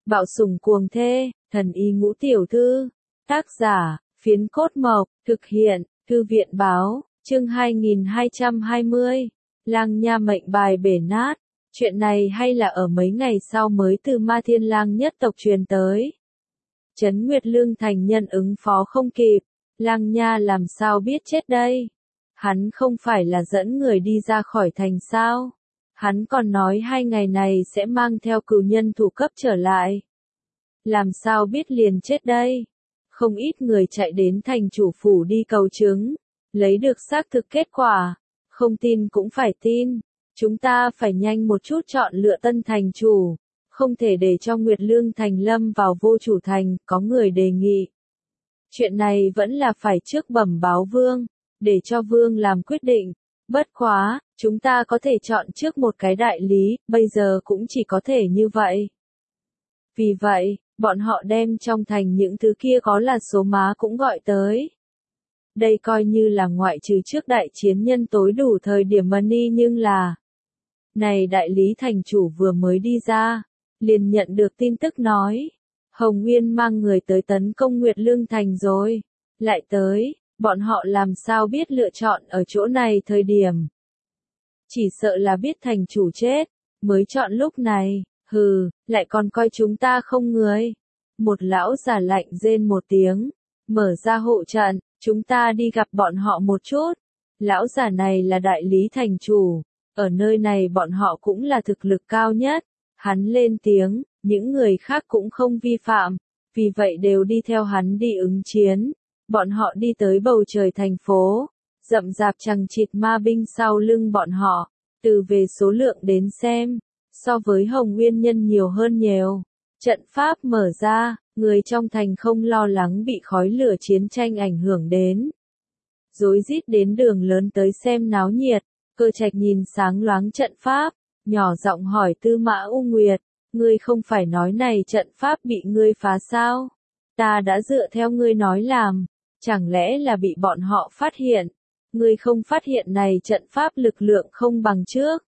Bạo sủng cuồng thê, thần y ngũ tiểu thư. Tác giả, Phiến Cốt Mộc, thực hiện, Thư viện báo, chương 2220. Lang Nha mệnh bài bể nát. Chuyện này hay là ở mấy ngày sau mới từ Ma Thiên Lang nhất tộc truyền tới. Trấn Nguyệt Lương thành nhân ứng phó không kịp, Lang Nha làm sao biết chết đây? Hắn không phải là dẫn người đi ra khỏi thành sao? Hắn còn nói 2 ngày này sẽ mang theo cửu nhân thủ cấp trở lại. Làm sao biết liền chết đây? Không ít người chạy đến thành chủ phủ đi cầu chứng, lấy được xác thực kết quả. Không tin cũng phải tin. Chúng ta phải nhanh một chút chọn lựa tân thành chủ. Không thể để cho Nguyệt Lương thành lâm vào vô chủ thành, có người đề nghị. Chuyện này vẫn là phải trước bẩm báo vương, để cho vương làm quyết định. Bất quá, chúng ta có thể chọn trước một cái đại lý, bây giờ cũng chỉ có thể như vậy. Vì vậy, bọn họ đem trong thành những thứ kia có là số má cũng gọi tới. Đây coi như là ngoại trừ trước đại chiến nhân tối đủ thời điểm money nhưng là. Này đại lý thành chủ vừa mới đi ra, liền nhận được tin tức nói. Hồng Nguyên mang người tới tấn công Nguyệt Lương thành rồi. Lại tới, bọn họ làm sao biết lựa chọn ở chỗ này thời điểm. Chỉ sợ là biết thành chủ chết, mới chọn lúc này, hừ, lại còn coi chúng ta không người. Một lão già lạnh rên một tiếng, mở ra hộ trận, chúng ta đi gặp bọn họ một chút. Lão già này là đại lý thành chủ, ở nơi này bọn họ cũng là thực lực cao nhất. Hắn lên tiếng, những người khác cũng không vi phạm, vì vậy đều đi theo hắn đi ứng chiến. Bọn họ đi tới bầu trời thành phố, rậm rạp chằng chịt ma binh sau lưng bọn họ, từ về số lượng đến xem, so với Hồng Nguyên nhân nhiều hơn nhiều. Trận pháp mở ra, người trong thành không lo lắng bị khói lửa chiến tranh ảnh hưởng đến. Rối rít đến đường lớn tới xem náo nhiệt, Cơ Trạch nhìn sáng loáng trận pháp, nhỏ giọng hỏi Tư Mã U Nguyệt, ngươi không phải nói này trận pháp bị ngươi phá sao? Ta đã dựa theo ngươi nói làm, chẳng lẽ là bị bọn họ phát hiện? Ngươi không phát hiện này trận pháp lực lượng không bằng trước.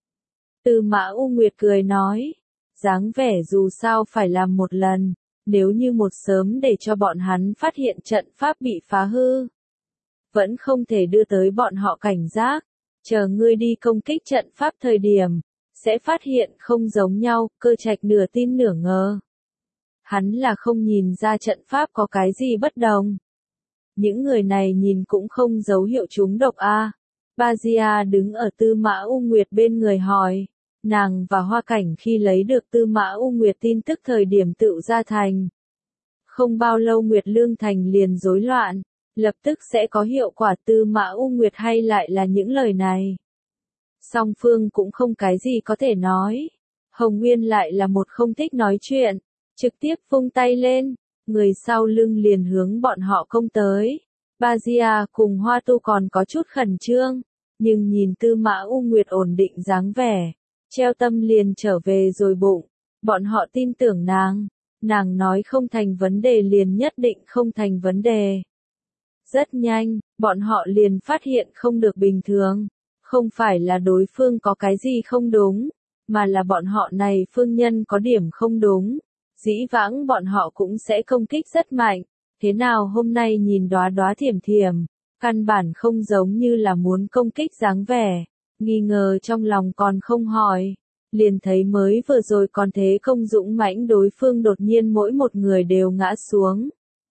Tư Mã U Nguyệt cười nói, dáng vẻ dù sao phải làm một lần, nếu như một sớm để cho bọn hắn phát hiện trận pháp bị phá hư. Vẫn không thể đưa tới bọn họ cảnh giác, chờ ngươi đi công kích trận pháp thời điểm, sẽ phát hiện không giống nhau. Cơ Trạch nửa tin nửa ngờ. Hắn là không nhìn ra trận pháp có cái gì bất đồng. Những người này nhìn cũng không dấu hiệu trúng độc a. Bajia đứng ở Tư Mã U Nguyệt bên người hỏi, nàng và Hoa Cảnh khi lấy được Tư Mã U Nguyệt tin tức thời điểm tựu ra thành. Không bao lâu Nguyệt Lương thành liền rối loạn, lập tức sẽ có hiệu quả. Tư Mã U Nguyệt hay lại là những lời này. Song phương cũng không cái gì có thể nói. Hồng Nguyên lại là một không thích nói chuyện, trực tiếp vung tay lên, người sau lưng liền hướng bọn họ công tới. Bajia cùng Hoa Tu còn có chút khẩn trương, nhưng nhìn Tư Mã U Nguyệt ổn định dáng vẻ, treo tâm liền trở về rồi bụng. Bọn họ tin tưởng nàng nói không thành vấn đề liền nhất định không thành vấn đề. Rất nhanh, bọn họ liền phát hiện không được bình thường. Không phải là đối phương có cái gì không đúng, mà là bọn họ này phương nhân có điểm không đúng. Dĩ vãng bọn họ cũng sẽ công kích rất mạnh, thế nào hôm nay nhìn đóa đóa thiểm thiểm, căn bản không giống như là muốn công kích dáng vẻ. Nghi ngờ trong lòng còn không hỏi, liền thấy mới vừa rồi còn thế công dũng mãnh đối phương đột nhiên mỗi một người đều ngã xuống.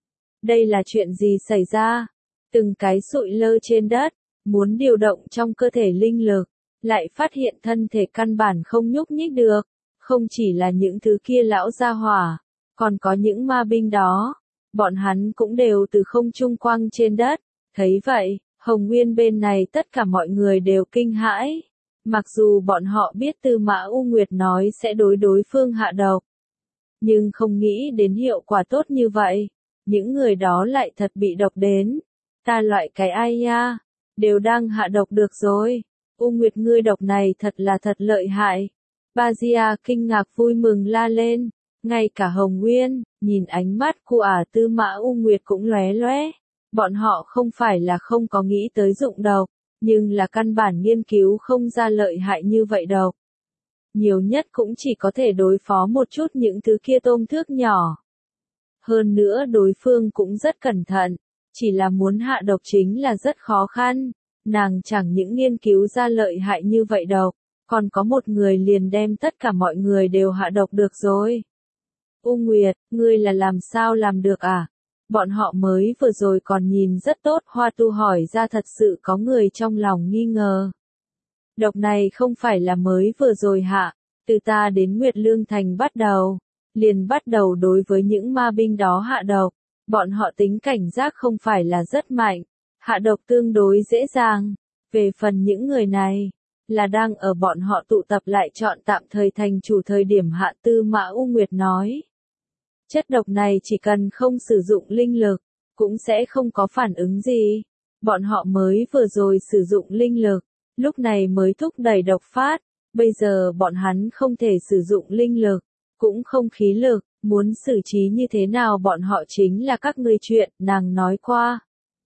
Đây là chuyện gì xảy ra? Từng cái sụi lơ trên đất, muốn điều động trong cơ thể linh lực, lại phát hiện thân thể căn bản không nhúc nhích được. Không chỉ là những thứ kia lão gia hỏa, còn có những ma binh đó, bọn hắn cũng đều từ không trung quăng trên đất. Thấy vậy, Hồng Nguyên bên này tất cả mọi người đều kinh hãi. Mặc dù bọn họ biết Tư Mã U Nguyệt nói sẽ đối phương hạ độc, nhưng không nghĩ đến hiệu quả tốt như vậy. Những người đó lại thật bị độc đến. Ta loại cái ai nha, đều đang hạ độc được rồi. U Nguyệt ngươi độc này thật là thật lợi hại. Bajia kinh ngạc vui mừng la lên. Ngay cả Hồng Nguyên, nhìn ánh mắt của Tư Mã U Nguyệt cũng lóe lóe. Bọn họ không phải là không có nghĩ tới dụng độc, nhưng là căn bản nghiên cứu không ra lợi hại như vậy độc. nhiều nhất cũng chỉ có thể đối phó một chút những thứ kia tôm thước nhỏ. Hơn nữa đối phương cũng rất cẩn thận, chỉ là muốn hạ độc chính là rất khó khăn, nàng chẳng những nghiên cứu ra lợi hại như vậy độc, còn có một người liền đem tất cả mọi người đều hạ độc được rồi. U Nguyệt, ngươi là làm sao làm được à? Bọn họ mới vừa rồi còn nhìn rất tốt, Hoa Tu hỏi ra, thật sự có người trong lòng nghi ngờ. Độc này không phải là mới vừa rồi hạ, từ ta đến Nguyệt Lương Thành bắt đầu, liền bắt đầu đối với những ma binh đó hạ độc. Bọn họ tính cảnh giác không phải là rất mạnh, hạ độc tương đối dễ dàng. Về phần những người này, là đang ở bọn họ tụ tập lại chọn tạm thời thành chủ thời điểm hạ. Tư Mã U Nguyệt nói. Chất độc này chỉ cần không sử dụng linh lực, cũng sẽ không có phản ứng gì. Bọn họ mới vừa rồi sử dụng linh lực, lúc này mới thúc đẩy độc phát. Bây giờ bọn hắn không thể sử dụng linh lực, cũng không khí lực, muốn xử trí như thế nào bọn họ chính là các ngươi chuyện, nàng nói qua.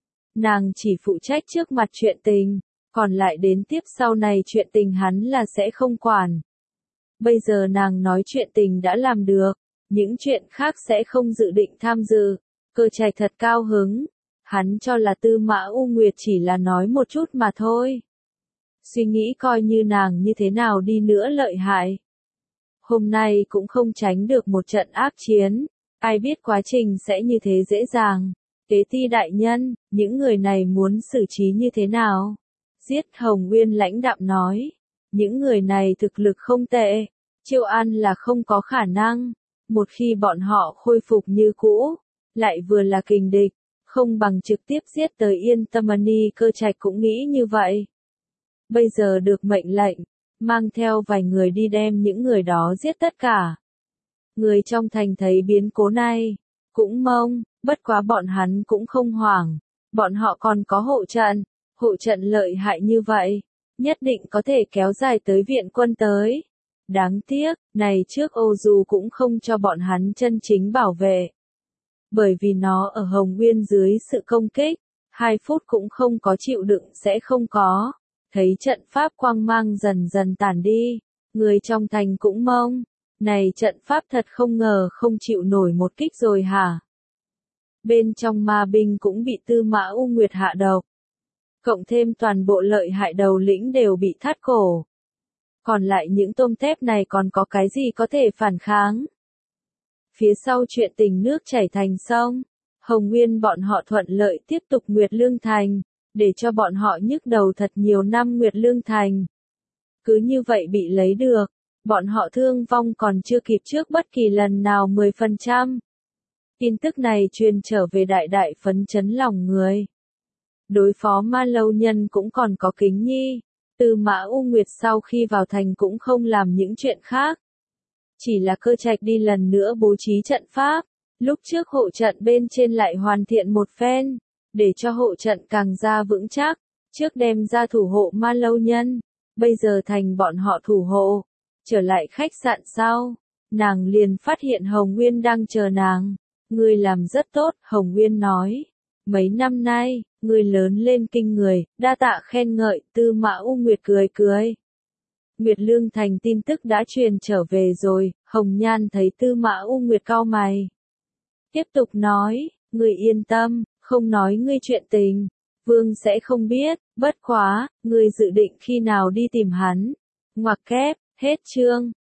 Nàng chỉ phụ trách trước mặt chuyện tình, còn lại đến tiếp sau này chuyện tình hắn là sẽ không quản. Bây giờ nàng nói chuyện tình đã làm được, những chuyện khác sẽ không dự định tham dự. Cơ Trạch thật cao hứng, hắn cho là Tư Mã U Nguyệt chỉ là nói một chút mà thôi. Suy nghĩ coi như nàng như thế nào đi nữa lợi hại, hôm nay cũng không tránh được một trận ác chiến, ai biết quá trình sẽ như thế dễ dàng. Tế Ti đại nhân, những người này muốn xử trí như thế nào? Giết Hồng Nguyên lãnh đạm nói, những người này thực lực không tệ, chiêu an là không có khả năng, một khi bọn họ khôi phục như cũ, lại vừa là kình địch, không bằng trực tiếp giết tới Yên Tâm Mani. Cơ Trạch cũng nghĩ như vậy. Bây giờ được mệnh lệnh, mang theo vài người đi đem những người đó giết tất cả. Người trong thành thấy biến cố này, cũng mông, bất quá bọn hắn cũng không hoảng, bọn họ còn có hộ trận lợi hại như vậy, nhất định có thể kéo dài tới viện quân tới. Đáng tiếc, này trước Ô Du cũng không cho bọn hắn chân chính bảo vệ. Bởi vì nó ở Hồng Nguyên dưới sự công kích, 2 phút cũng không có chịu đựng sẽ không có. Thấy trận pháp quang mang dần dần tản đi, người trong thành cũng mông, này trận pháp thật không ngờ không chịu nổi một kích rồi hả? Bên trong ma binh cũng bị Tư Mã U Nguyệt hạ độc, cộng thêm toàn bộ lợi hại đầu lĩnh đều bị thắt cổ. Còn lại những tôm tép này còn có cái gì có thể phản kháng? Phía sau chuyện tình nước chảy thành sông, Hồng Nguyên bọn họ thuận lợi tiếp tục Nguyệt Lương Thành, để cho bọn họ nhức đầu thật nhiều năm. Nguyệt Lương Thành cứ như vậy bị lấy được, bọn họ thương vong còn chưa kịp trước bất kỳ lần nào 10%. Tin tức này truyền trở về đại đại phấn chấn lòng người. Đối phó Ma Lâu Nhân cũng còn có Kính Nhi, Tư Mã U Nguyệt sau khi vào thành cũng không làm những chuyện khác. Chỉ là Cơ Trạch đi lần nữa bố trí trận pháp, lúc trước hộ trận bên trên lại hoàn thiện một phen, để cho hộ trận càng ra vững chắc, trước đem ra thủ hộ Ma Lâu Nhân, bây giờ thành bọn họ thủ hộ. Trở lại khách sạn sau, nàng liền phát hiện Hồng Nguyên đang chờ nàng. Ngươi làm rất tốt, Hồng Nguyên nói. Mấy năm nay, ngươi lớn lên kinh người, đa tạ khen ngợi. Tư Mã U Nguyệt cười cười. Nguyệt Lương Thành tin tức đã truyền trở về rồi. Hồng Nhan thấy Tư Mã U Nguyệt cau mày, tiếp tục nói, ngươi yên tâm, không nói ngươi chuyện tình, Vương sẽ không biết. Bất quá, ngươi dự định khi nào đi tìm hắn? Ngoặc kép, hết chương.